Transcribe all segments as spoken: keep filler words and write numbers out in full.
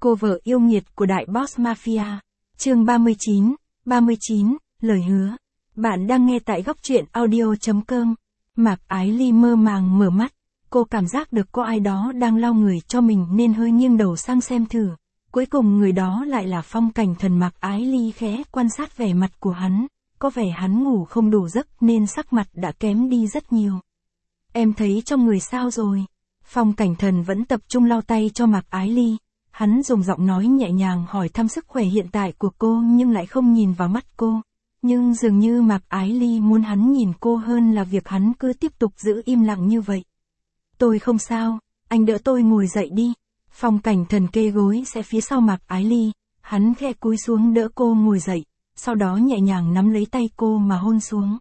Cô vợ yêu nghiệt của đại boss mafia. Chương ba mươi chín, ba mươi chín, lời hứa. Bạn đang nghe tại góc truyện audio chấm com. Mạc Ái Ly mơ màng mở mắt, cô cảm giác được có ai đó đang lau người cho mình nên hơi nghiêng đầu sang xem thử. Cuối cùng người đó lại là Phong Cảnh Thần. Mạc Ái Ly khẽ quan sát vẻ mặt của hắn, có vẻ hắn ngủ không đủ giấc nên sắc mặt đã kém đi rất nhiều. Em thấy trong người sao rồi? Phong Cảnh Thần vẫn tập trung lau tay cho Mạc Ái Ly. Hắn dùng giọng nói nhẹ nhàng hỏi thăm sức khỏe hiện tại của cô nhưng lại không nhìn vào mắt cô. Nhưng dường như Mạc Ái Ly muốn hắn nhìn cô hơn là việc hắn cứ tiếp tục giữ im lặng như vậy. Tôi không sao, anh đỡ tôi ngồi dậy đi. Phong Cảnh Thần kê gối sẽ phía sau Mạc Ái Ly, hắn khẽ cúi xuống đỡ cô ngồi dậy, sau đó nhẹ nhàng nắm lấy tay cô mà hôn xuống.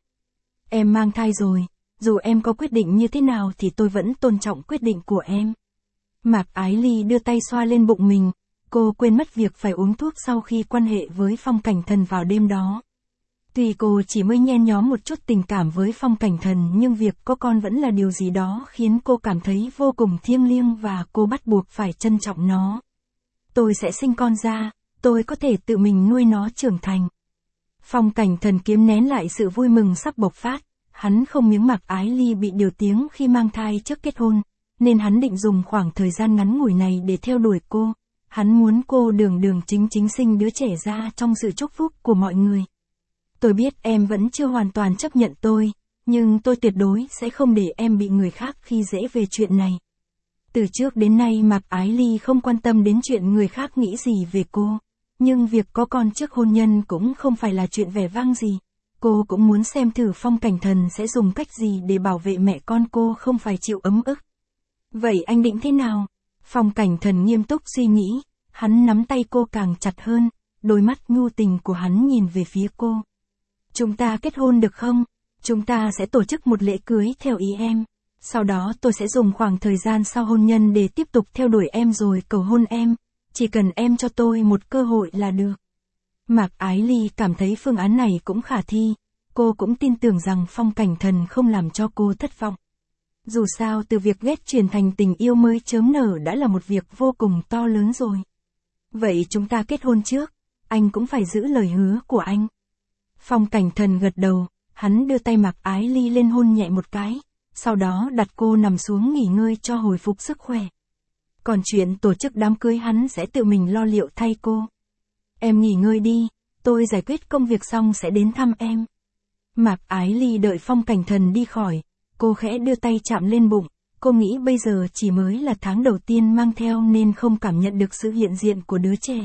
Em mang thai rồi, dù em có quyết định như thế nào thì tôi vẫn tôn trọng quyết định của em. Mạc Ái Ly đưa tay xoa lên bụng mình, cô quên mất việc phải uống thuốc sau khi quan hệ với Phong Cảnh Thần vào đêm đó. Tuy cô chỉ mới nhen nhóm một chút tình cảm với Phong Cảnh Thần nhưng việc có con vẫn là điều gì đó khiến cô cảm thấy vô cùng thiêng liêng và cô bắt buộc phải trân trọng nó. Tôi sẽ sinh con ra, tôi có thể tự mình nuôi nó trưởng thành. Phong Cảnh Thần kiềm nén lại sự vui mừng sắp bộc phát, hắn không miếng Mạc Ái Ly bị điều tiếng khi mang thai trước kết hôn, nên hắn định dùng khoảng thời gian ngắn ngủi này để theo đuổi cô. Hắn muốn cô đường đường chính chính sinh đứa trẻ ra trong sự chúc phúc của mọi người. Tôi biết em vẫn chưa hoàn toàn chấp nhận tôi, nhưng tôi tuyệt đối sẽ không để em bị người khác khi dễ về chuyện này. Từ trước đến nay Mạc Ái Ly không quan tâm đến chuyện người khác nghĩ gì về cô, nhưng việc có con trước hôn nhân cũng không phải là chuyện vẻ vang gì. Cô cũng muốn xem thử Phong Cảnh Thần sẽ dùng cách gì để bảo vệ mẹ con cô không phải chịu ấm ức. Vậy anh định thế nào? Phong Cảnh Thần nghiêm túc suy nghĩ, hắn nắm tay cô càng chặt hơn, đôi mắt nhu tình của hắn nhìn về phía cô. Chúng ta kết hôn được không? Chúng ta sẽ tổ chức một lễ cưới theo ý em. Sau đó tôi sẽ dùng khoảng thời gian sau hôn nhân để tiếp tục theo đuổi em rồi cầu hôn em. Chỉ cần em cho tôi một cơ hội là được. Mạc Ái Ly cảm thấy phương án này cũng khả thi. Cô cũng tin tưởng rằng Phong Cảnh Thần không làm cho cô thất vọng. Dù sao từ việc ghét chuyển thành tình yêu mới chớm nở đã là một việc vô cùng to lớn rồi. Vậy chúng ta kết hôn trước, anh cũng phải giữ lời hứa của anh. Phong Cảnh Thần gật đầu, hắn đưa tay Mạc Ái Ly lên hôn nhẹ một cái, sau đó đặt cô nằm xuống nghỉ ngơi cho hồi phục sức khỏe. Còn chuyện tổ chức đám cưới hắn sẽ tự mình lo liệu thay cô. Em nghỉ ngơi đi, tôi giải quyết công việc xong sẽ đến thăm em. Mạc Ái Ly đợi Phong Cảnh Thần đi khỏi, cô khẽ đưa tay chạm lên bụng, cô nghĩ bây giờ chỉ mới là tháng đầu tiên mang theo nên không cảm nhận được sự hiện diện của đứa trẻ.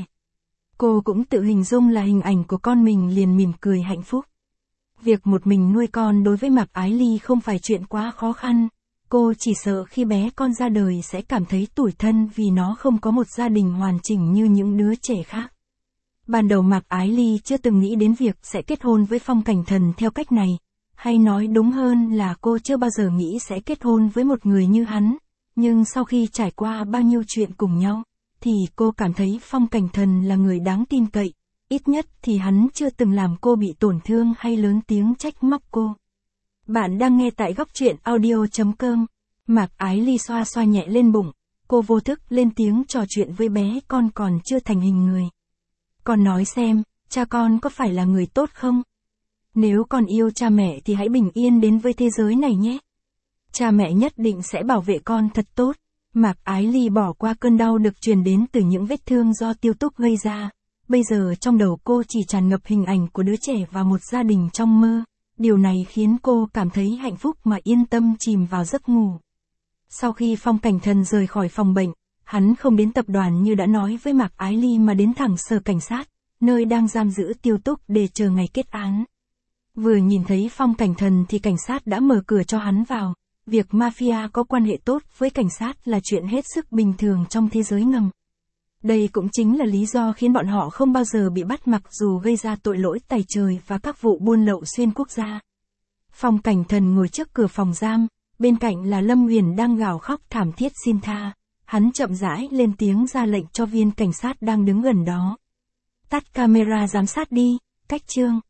Cô cũng tự hình dung là hình ảnh của con mình liền mỉm cười hạnh phúc. Việc một mình nuôi con đối với Mạc Ái Ly không phải chuyện quá khó khăn, cô chỉ sợ khi bé con ra đời sẽ cảm thấy tủi thân vì nó không có một gia đình hoàn chỉnh như những đứa trẻ khác. Ban đầu Mạc Ái Ly chưa từng nghĩ đến việc sẽ kết hôn với Phong Cảnh Thần theo cách này, hay nói đúng hơn là cô chưa bao giờ nghĩ sẽ kết hôn với một người như hắn, nhưng sau khi trải qua bao nhiêu chuyện cùng nhau, thì cô cảm thấy Phong Cảnh Thần là người đáng tin cậy, ít nhất thì hắn chưa từng làm cô bị tổn thương hay lớn tiếng trách móc cô. Bạn đang nghe tại góc truyện audio chấm com. Mạc Ái Ly xoa xoa nhẹ lên bụng, cô vô thức lên tiếng trò chuyện với bé con còn chưa thành hình người. Con nói xem, cha con có phải là người tốt không? Nếu con yêu cha mẹ thì hãy bình yên đến với thế giới này nhé. Cha mẹ nhất định sẽ bảo vệ con thật tốt. Mạc Ái Ly bỏ qua cơn đau được truyền đến từ những vết thương do tiêu túc gây ra. Bây giờ trong đầu cô chỉ tràn ngập hình ảnh của đứa trẻ và một gia đình trong mơ. Điều này khiến cô cảm thấy hạnh phúc mà yên tâm chìm vào giấc ngủ. Sau khi Phong Cảnh Thần rời khỏi phòng bệnh, hắn không đến tập đoàn như đã nói với Mạc Ái Ly mà đến thẳng sở cảnh sát, nơi đang giam giữ tiêu túc để chờ ngày kết án. Vừa nhìn thấy Phong Cảnh Thần thì cảnh sát đã mở cửa cho hắn vào. Việc mafia có quan hệ tốt với cảnh sát là chuyện hết sức bình thường trong thế giới ngầm. Đây cũng chính là lý do khiến bọn họ không bao giờ bị bắt mặc dù gây ra tội lỗi tày trời và các vụ buôn lậu xuyên quốc gia. Phong Cảnh Thần ngồi trước cửa phòng giam, bên cạnh là Lâm Huyền đang gào khóc thảm thiết xin tha. Hắn chậm rãi lên tiếng ra lệnh cho viên cảnh sát đang đứng gần đó. Tắt camera giám sát đi, cách chương.